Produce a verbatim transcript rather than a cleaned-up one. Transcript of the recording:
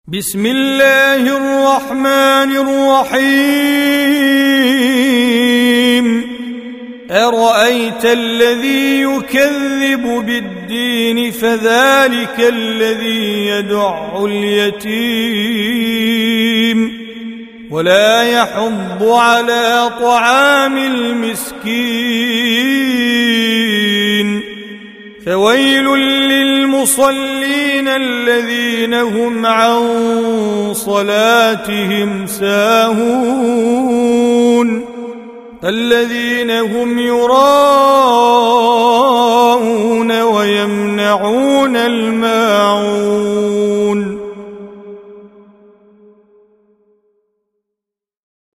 بسم الله الرحمن الرحيم أرأيت الذي يكذب بالدين فذلك الذي يدع اليتيم ولا يحض على طعام المسكين فويل للمصلين الذين هم عن صلاتهم ساهون الذين هم يراءون ويمنعون الماعون